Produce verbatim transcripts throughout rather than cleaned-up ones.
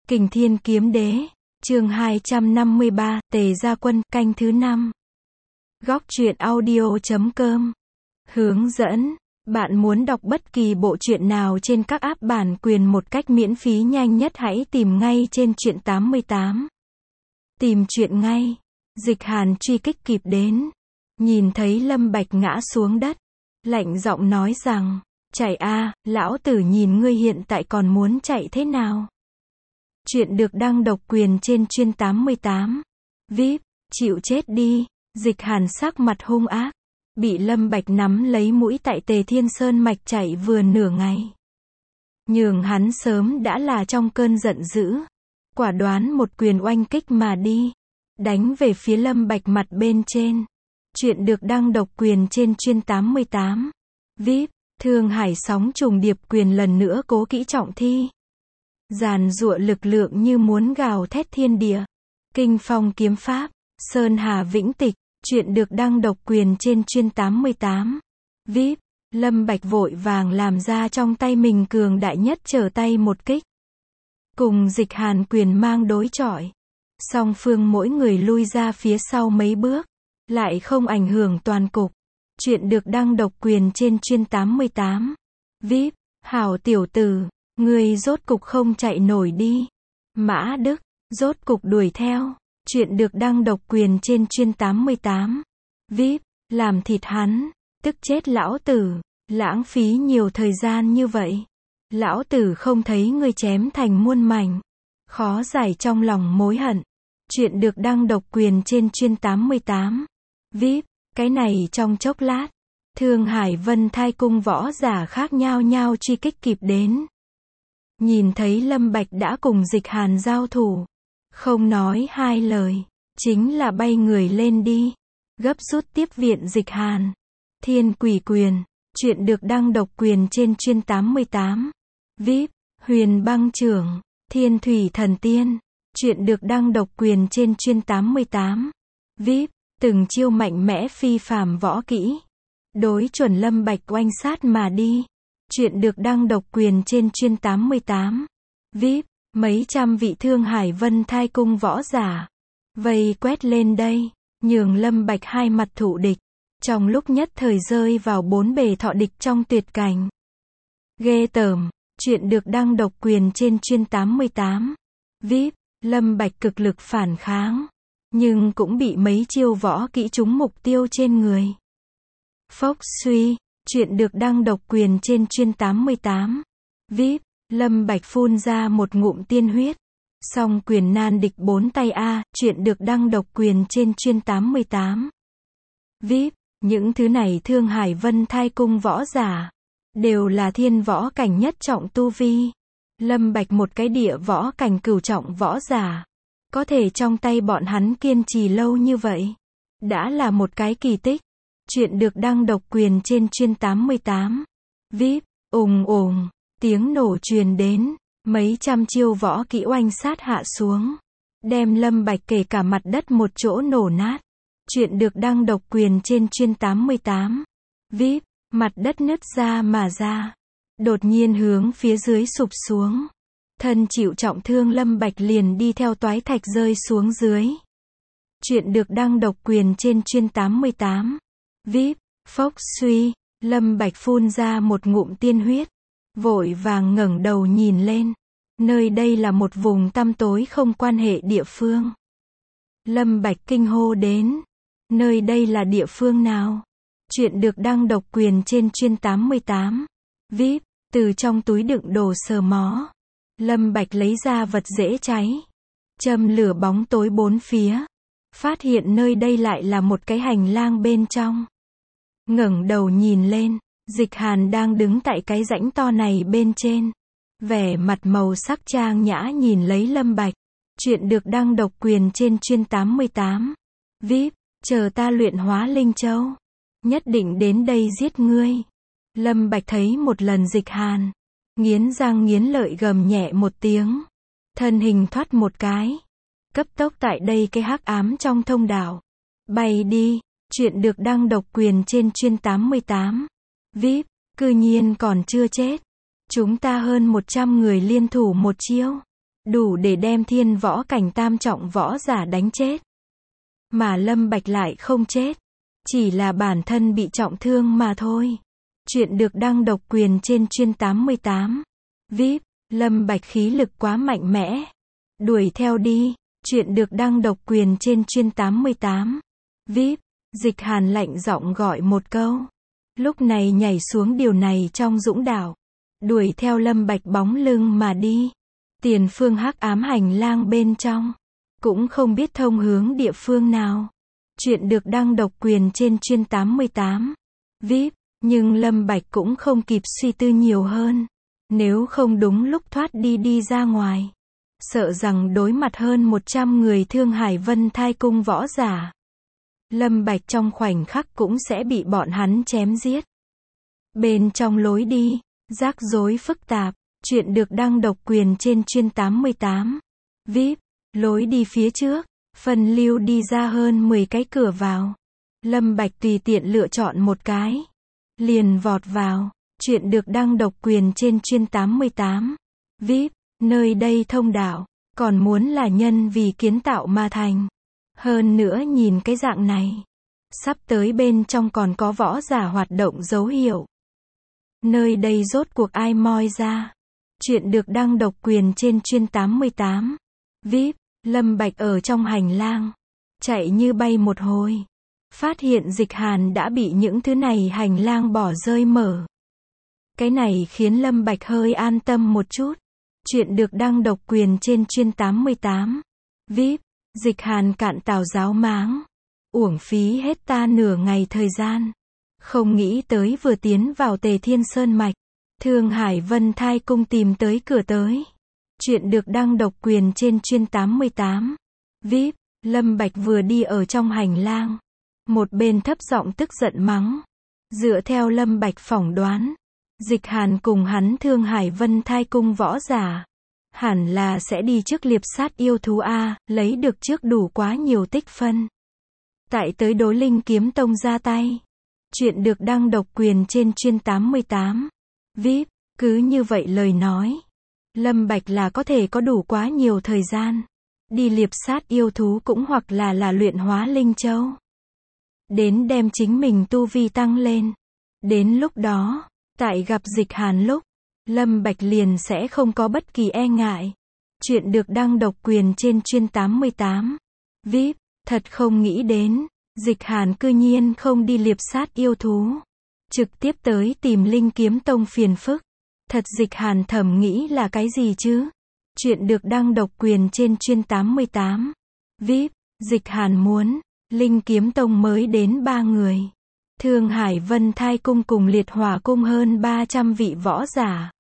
Kình Thiên Kiếm Đế, chương hai trăm năm mươi ba, Tề Gia Quân, canh thứ năm. Góc truyện audio chấm com. Hướng dẫn, bạn muốn đọc bất kỳ bộ truyện nào trên các app bản quyền một cách miễn phí nhanh nhất hãy tìm ngay trên truyện tám mươi tám. Tìm truyện ngay. Dịch Hàn truy kích kịp đến. Nhìn thấy Lâm Bạch ngã xuống đất. Lạnh giọng nói rằng, chạy a, lão tử nhìn ngươi hiện tại còn muốn chạy thế nào? Chuyện được đăng độc quyền trên chuyên tám mươi tám. vê i pê, chịu chết đi. Dịch Hàn sắc mặt hung ác. Bị Lâm Bạch nắm lấy mũi tại Tề Thiên Sơn mạch chạy vừa nửa ngày. Nhường hắn sớm đã là trong cơn giận dữ. Quả đoán một quyền oanh kích mà đi. Đánh về phía Lâm Bạch mặt bên trên. Chuyện được đăng độc quyền trên chuyên tám mươi tám. vê i pê, Thương Hải sóng trùng điệp quyền lần nữa cố kỹ trọng thi. Giàn giụa lực lượng như muốn gào thét thiên địa. Kinh phong kiếm pháp, Sơn Hà vĩnh tịch, chuyện được đăng độc quyền trên chuyên tám mươi tám. vê i pê, Lâm Bạch vội vàng làm ra trong tay mình cường đại nhất trở tay một kích. Cùng Dịch Hàn quyền mang đối chọi. Song phương mỗi người lui ra phía sau mấy bước. Lại không ảnh hưởng toàn cục. Chuyện được đăng độc quyền trên chuyên tám mươi tám. vê i pê, hảo tiểu tử. Ngươi rốt cục không chạy nổi đi. Mã Đức, rốt cục đuổi theo. Chuyện được đăng độc quyền trên chuyên tám mươi tám. vê i pê, làm thịt hắn. Tức chết lão tử. Lãng phí nhiều thời gian như vậy. Lão tử không thấy ngươi chém thành muôn mảnh. Khó giải trong lòng mối hận. Chuyện được đăng độc quyền trên chuyên tám mươi tám. vê i pê, cái này trong chốc lát. Thương Hải Vân Thai cung võ giả khác nhau nhau truy kích kịp đến. Nhìn thấy Lâm Bạch đã cùng Dịch Hàn giao thủ. Không nói hai lời. Chính là bay người lên đi. Gấp rút tiếp viện Dịch Hàn. Thiên Quỷ Quyền. Chuyện được đăng độc quyền trên chuyên tám mươi tám. vê i pê, Huyền Băng Trưởng. Thiên Thủy Thần Tiên. Chuyện được đăng độc quyền trên chuyên tám mươi tám. vê i pê, từng chiêu mạnh mẽ phi phàm võ kỹ. Đối chuẩn Lâm Bạch oanh sát mà đi. Chuyện được đăng độc quyền trên chuyên tám mươi tám. vê i pê, mấy trăm vị Thương Hải Vân Thai cung võ giả. Vây quét lên đây. Nhường Lâm Bạch hai mặt thụ địch. Trong lúc nhất thời rơi vào bốn bề thọ địch trong tuyệt cảnh. Ghê tởm. Chuyện được đăng độc quyền trên chuyên tám mươi tám. vê i pê, Lâm Bạch cực lực phản kháng. Nhưng cũng bị mấy chiêu võ kỹ trúng mục tiêu trên người. Phốc suy. Chuyện được đăng độc quyền trên chuyên tám mươi tám. vê i pê, Lâm Bạch phun ra một ngụm tiên huyết. Song quyền nan địch bốn tay a, chuyện được đăng độc quyền trên chuyên tám mươi tám. vê i pê, những thứ này Thương Hải Vân Thai cung võ giả. Đều là thiên võ cảnh nhất trọng tu vi. Lâm Bạch một cái địa võ cảnh cửu trọng võ giả. Có thể trong tay bọn hắn kiên trì lâu như vậy. Đã là một cái kỳ tích. Chuyện được đăng độc quyền trên chuyên tám mươi tám. vê i pê, ùng ùng, tiếng nổ truyền đến. Mấy trăm chiêu võ kỹ oanh sát hạ xuống. Đem Lâm Bạch kể cả mặt đất một chỗ nổ nát. Chuyện được đăng độc quyền trên chuyên tám mươi tám. vê i pê, mặt đất nứt ra mà ra. Đột nhiên hướng phía dưới sụp xuống. Thân chịu trọng thương Lâm Bạch liền đi theo toái thạch rơi xuống dưới. Chuyện được đăng độc quyền trên chuyên tám mươi tám. vê i pê, phốc suy, Lâm Bạch phun ra một ngụm tiên huyết. Vội vàng ngẩng đầu nhìn lên. Nơi đây là một vùng tăm tối không quan hệ địa phương. Lâm Bạch kinh hô đến. Nơi đây là địa phương nào? Chuyện được đăng độc quyền trên chuyên tám mươi tám. vê i pê, từ trong túi đựng đồ sờ mó. Lâm Bạch lấy ra vật dễ cháy. Châm lửa bóng tối bốn phía. Phát hiện nơi đây lại là một cái hành lang bên trong. Ngẩng đầu nhìn lên. Dịch Hàn đang đứng tại cái rãnh to này bên trên. Vẻ mặt màu sắc trang nhã nhìn lấy Lâm Bạch. Chuyện được đăng độc quyền trên chuyên tám mươi tám. vê i pê, chờ ta luyện hóa Linh Châu. Nhất định đến đây giết ngươi. Lâm Bạch thấy một lần Dịch Hàn. Nghiến răng nghiến lợi gầm nhẹ một tiếng. Thân hình thoát một cái. Cấp tốc tại đây cái hắc ám trong thông đạo. Bay đi. Chuyện được đăng độc quyền trên chuyên tám mươi tám. vê i pê, cư nhiên còn chưa chết. Chúng ta hơn một trăm người liên thủ một chiêu. đủ để đem thiên võ cảnh tam trọng võ giả đánh chết. Mà Lâm Bạch lại không chết, chỉ là bản thân bị trọng thương mà thôi. Chuyện được đăng độc quyền trên chuyên tám mươi tám. vê i pê, Lâm Bạch khí lực quá mạnh mẽ. Đuổi theo đi. Chuyện được đăng độc quyền trên chuyên tám mươi tám. vê i pê, Dịch Hàn lạnh giọng gọi một câu. Lúc này nhảy xuống điều này trong dũng đảo. Đuổi theo Lâm Bạch bóng lưng mà đi. Tiền phương hắc ám hành lang bên trong. Cũng không biết thông hướng địa phương nào. Chuyện được đăng độc quyền trên chuyên tám mươi tám. vê i pê, nhưng Lâm Bạch cũng không kịp suy tư nhiều hơn. Nếu không đúng lúc thoát đi đi ra ngoài. Sợ rằng đối mặt hơn một trăm người Thương Hải Vân Thai Cung võ giả. Lâm Bạch trong khoảnh khắc cũng sẽ bị bọn hắn chém giết. Bên trong lối đi, rắc rối phức tạp, chuyện được đăng độc quyền trên chuyên tám mươi tám. vê i pê, lối đi phía trước, phần lưu đi ra hơn mười cái cửa vào. Lâm Bạch tùy tiện lựa chọn một cái. Liền vọt vào, chuyện được đăng độc quyền trên chuyên tám mươi tám. vê i pê, nơi đây thông đạo, còn muốn là nhân vì kiến tạo mà thành. Hơn nữa nhìn cái dạng này, sắp tới bên trong còn có võ giả hoạt động dấu hiệu. Nơi đây rốt cuộc ai moi ra. Chuyện được đăng độc quyền trên chuyên tám mươi tám. vê i pê, Lâm Bạch ở trong hành lang, chạy như bay một hồi. Phát hiện Dịch Hàn đã bị những thứ này hành lang bỏ rơi mở. Cái này khiến Lâm Bạch hơi an tâm một chút. Chuyện được đăng độc quyền trên chuyên tám mươi tám. vê i pê, Dịch Hàn cạn tào giáo máng. Uổng phí hết ta nửa ngày thời gian. Không nghĩ tới vừa tiến vào Tề Thiên Sơn Mạch. Thương Hải Vân Thai Cung tìm tới cửa tới. Chuyện được đăng độc quyền trên chuyên tám mươi tám. vê i pê, Lâm Bạch vừa đi ở trong hành lang. Một bên thấp giọng tức giận mắng. Dựa theo Lâm Bạch phỏng đoán. Dịch Hàn cùng hắn Thương Hải Vân Thai Cung võ giả. Hẳn là sẽ đi trước liệp sát yêu thú A, lấy được trước đủ quá nhiều tích phân. Tại tới đối Linh Kiếm Tông ra tay. Chuyện được đăng độc quyền trên chuyên tám mươi tám. vê i pê, cứ như vậy lời nói. Lâm Bạch là có thể có đủ quá nhiều thời gian. Đi liệp sát yêu thú cũng hoặc là là luyện hóa Linh Châu. Đến đem chính mình tu vi tăng lên. Đến lúc đó, tại gặp Dịch Hàn lúc, Lâm Bạch liền sẽ không có bất kỳ e ngại. Chuyện được đăng độc quyền trên chuyên tám mươi tám. vê i pê, thật không nghĩ đến, Dịch Hàn cư nhiên không đi liệp sát yêu thú. Trực tiếp tới tìm Linh Kiếm Tông phiền phức. Thật Dịch Hàn thầm nghĩ là cái gì chứ? Chuyện được đăng độc quyền trên chuyên tám mươi tám. vê i pê, Dịch Hàn muốn, Linh Kiếm Tông mới đến ba người. Thương Hải Vân Thai Cung cùng Liệt Hỏa Cung hơn ba trăm vị võ giả.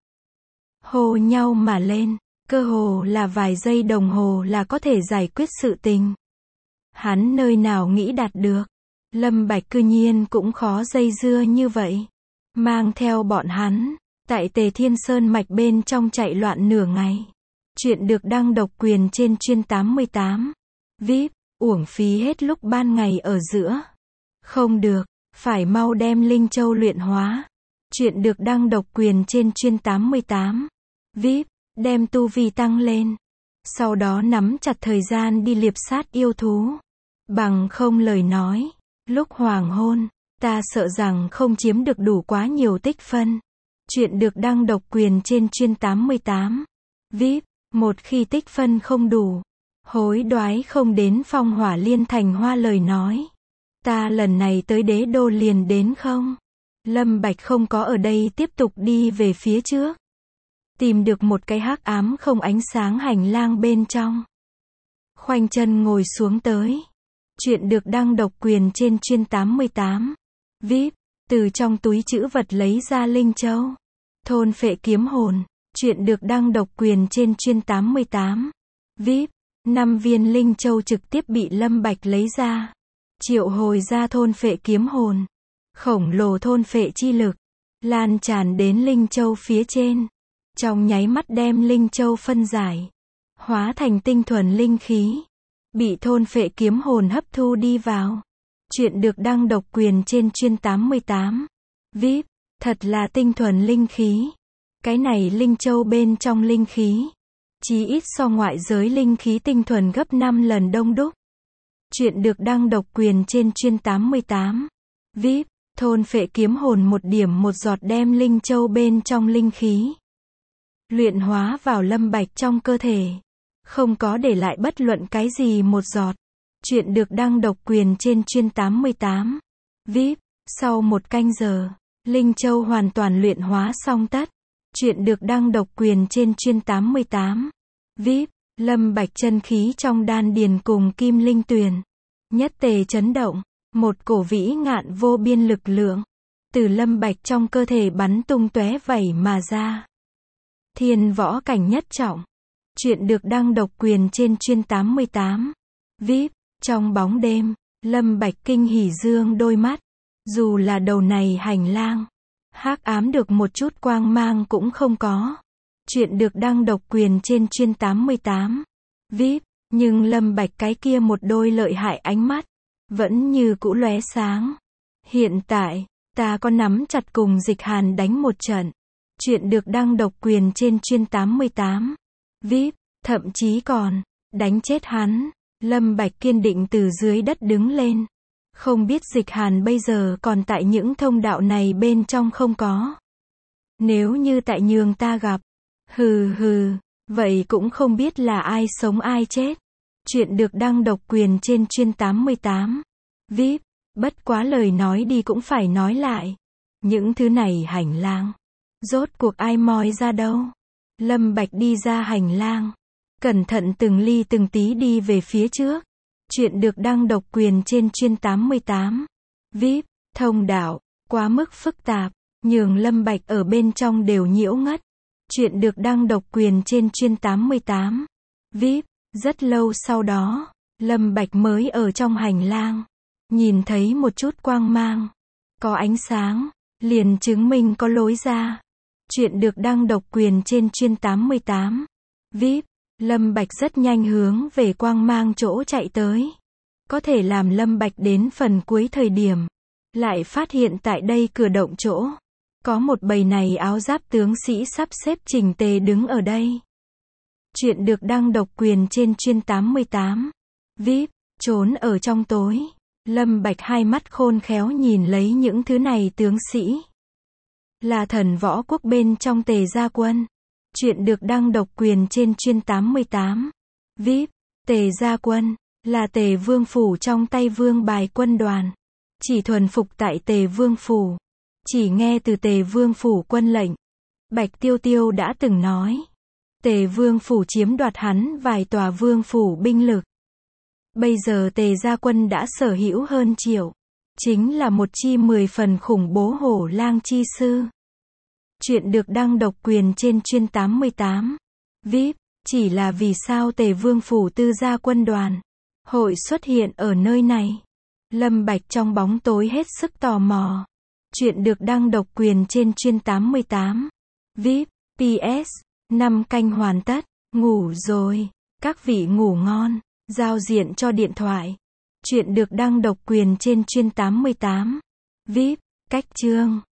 Hô nhau mà lên, cơ hồ là vài giây đồng hồ là có thể giải quyết sự tình. Hắn nơi nào nghĩ đạt được. Lâm Bạch cư nhiên cũng khó dây dưa như vậy. Mang theo bọn hắn, tại Tề Thiên Sơn Mạch bên trong chạy loạn nửa ngày. Chuyện được đăng độc quyền trên chuyên tám mươi tám. vê i pê, uổng phí hết lúc ban ngày ở giữa. Không được, phải mau đem Linh Châu luyện hóa. Chuyện được đăng độc quyền trên chuyên tám mươi tám. vê i pê, đem tu vi tăng lên. Sau đó nắm chặt thời gian đi liệp sát yêu thú. Bằng không lời nói, lúc hoàng hôn, ta sợ rằng không chiếm được đủ quá nhiều tích phân. Chuyện được đăng độc quyền trên chuyên tám mươi tám. vê i pê, một khi tích phân không đủ, hối đoái không đến Phong Hỏa Liên Thành Hoa lời nói. Ta lần này tới đế đô liền đến không? Lâm Bạch không có ở đây tiếp tục đi về phía trước. Tìm được một cái hắc ám không ánh sáng hành lang bên trong. Khoanh chân ngồi xuống tới. Chuyện được đăng độc quyền trên chuyên tám mươi tám. vê i pê, từ trong túi trữ vật lấy ra Linh Châu. Thôn phệ kiếm hồn. Chuyện được đăng độc quyền trên chuyên tám mươi tám. vê i pê, năm viên Linh Châu trực tiếp bị Lâm Bạch lấy ra. Triệu hồi ra thôn phệ kiếm hồn. Khổng lồ thôn phệ chi lực. Lan tràn đến Linh Châu phía trên. Trong nháy mắt đem Linh Châu phân giải. Hóa thành tinh thuần linh khí. Bị thôn phệ kiếm hồn hấp thu đi vào. Chuyện được đăng độc quyền trên chuyên tám mươi tám. vê i pê, thật là tinh thuần linh khí. Cái này Linh Châu bên trong linh khí. chí ít so ngoại giới linh khí tinh thuần gấp năm lần đông đúc. Chuyện được đăng độc quyền trên chuyên tám mươi tám. vê i pê, thôn phệ kiếm hồn một điểm một giọt đem linh châu bên trong linh khí luyện hóa vào Lâm Bạch trong cơ thể. Không có để lại bất luận cái gì một giọt. Chuyện được đăng độc quyền trên chuyên tám mươi tám. vê i pê, sau một canh giờ, linh châu hoàn toàn luyện hóa xong tất. Chuyện được đăng độc quyền trên chuyên tám mươi tám. vê i pê, Lâm Bạch chân khí trong đan điền cùng kim linh tuyền nhất tề chấn động, một cổ vĩ ngạn vô biên lực lượng từ Lâm Bạch trong cơ thể bắn tung tóe vẩy mà ra. Thiên võ cảnh nhất trọng. Chuyện được đăng độc quyền trên chuyên tám mươi tám. vê i pê, trong bóng đêm, Lâm Bạch kinh hỉ dương đôi mắt. Dù là đầu này hành lang hắc ám được một chút quang mang cũng không có. Chuyện được đăng độc quyền trên chuyên tám mươi tám. vê i pê, nhưng Lâm Bạch cái kia một đôi lợi hại ánh mắt vẫn như cũ lóe sáng. Hiện tại, ta có nắm chặt cùng Dịch Hàn đánh một trận. Chuyện được đăng độc quyền trên chuyên tám mươi tám. vê i pê, thậm chí còn đánh chết hắn. Lâm Bạch kiên định từ dưới đất đứng lên. Không biết Dịch Hàn bây giờ còn tại những thông đạo này bên trong không có. Nếu như tại nhường ta gặp, hừ hừ, vậy cũng không biết là ai sống ai chết. Chuyện được đăng độc quyền trên chuyên tám mươi tám. vê i pê, bất quá lời nói đi cũng phải nói lại. Những thứ này hành lang, rốt cuộc ai moi ra đâu. Lâm Bạch đi ra hành lang, cẩn thận từng ly từng tí đi về phía trước. Chuyện được đăng độc quyền trên chuyên tám mươi tám. vê i pê, thông đạo, quá mức phức tạp, nhường Lâm Bạch ở bên trong đều nhiễu ngất. Chuyện được đăng độc quyền trên chuyên tám mươi tám. vê i pê, rất lâu sau đó, Lâm Bạch mới ở trong hành lang nhìn thấy một chút quang mang, có ánh sáng, liền chứng minh có lối ra. Chuyện được đăng độc quyền trên chuyên tám mươi tám. vê i pê, Lâm Bạch rất nhanh hướng về quang mang chỗ chạy tới. Có thể làm Lâm Bạch đến phần cuối thời điểm, lại phát hiện tại đây cửa động chỗ, có một bầy này áo giáp tướng sĩ sắp xếp chỉnh tề đứng ở đây. Chuyện được đăng độc quyền trên chuyên tám mươi tám. vê i pê, trốn ở trong tối. Lâm Bạch hai mắt khôn khéo nhìn lấy những thứ này tướng sĩ. Là thần võ quốc bên trong Tề Gia Quân. Chuyện được đăng độc quyền trên chuyên tám mươi tám. vê i pê, Tề Gia Quân, là Tề Vương Phủ trong tay Vương bài quân đoàn. Chỉ thuần phục tại Tề Vương Phủ. Chỉ nghe từ Tề Vương Phủ quân lệnh. Bạch Tiêu Tiêu đã từng nói. Tề Vương Phủ chiếm đoạt hắn vài tòa Vương Phủ binh lực. Bây giờ Tề Gia Quân đã sở hữu hơn triệu. Chính là một chi mười phần khủng bố hổ lang chi sư. Chuyện được đăng độc quyền trên chuyên tám mươi tám. vê i pê, chỉ là vì sao Tề Vương Phủ tư gia quân đoàn hội xuất hiện ở nơi này. Lâm Bạch trong bóng tối hết sức tò mò. Chuyện được đăng độc quyền trên chuyên tám mươi tám. vê i pê, pê ét, năm canh hoàn tất, ngủ rồi, các vị ngủ ngon, giao diện cho điện thoại. Chuyện được đăng độc quyền trên chuyên tám mươi tám. vê i pê, cách chương.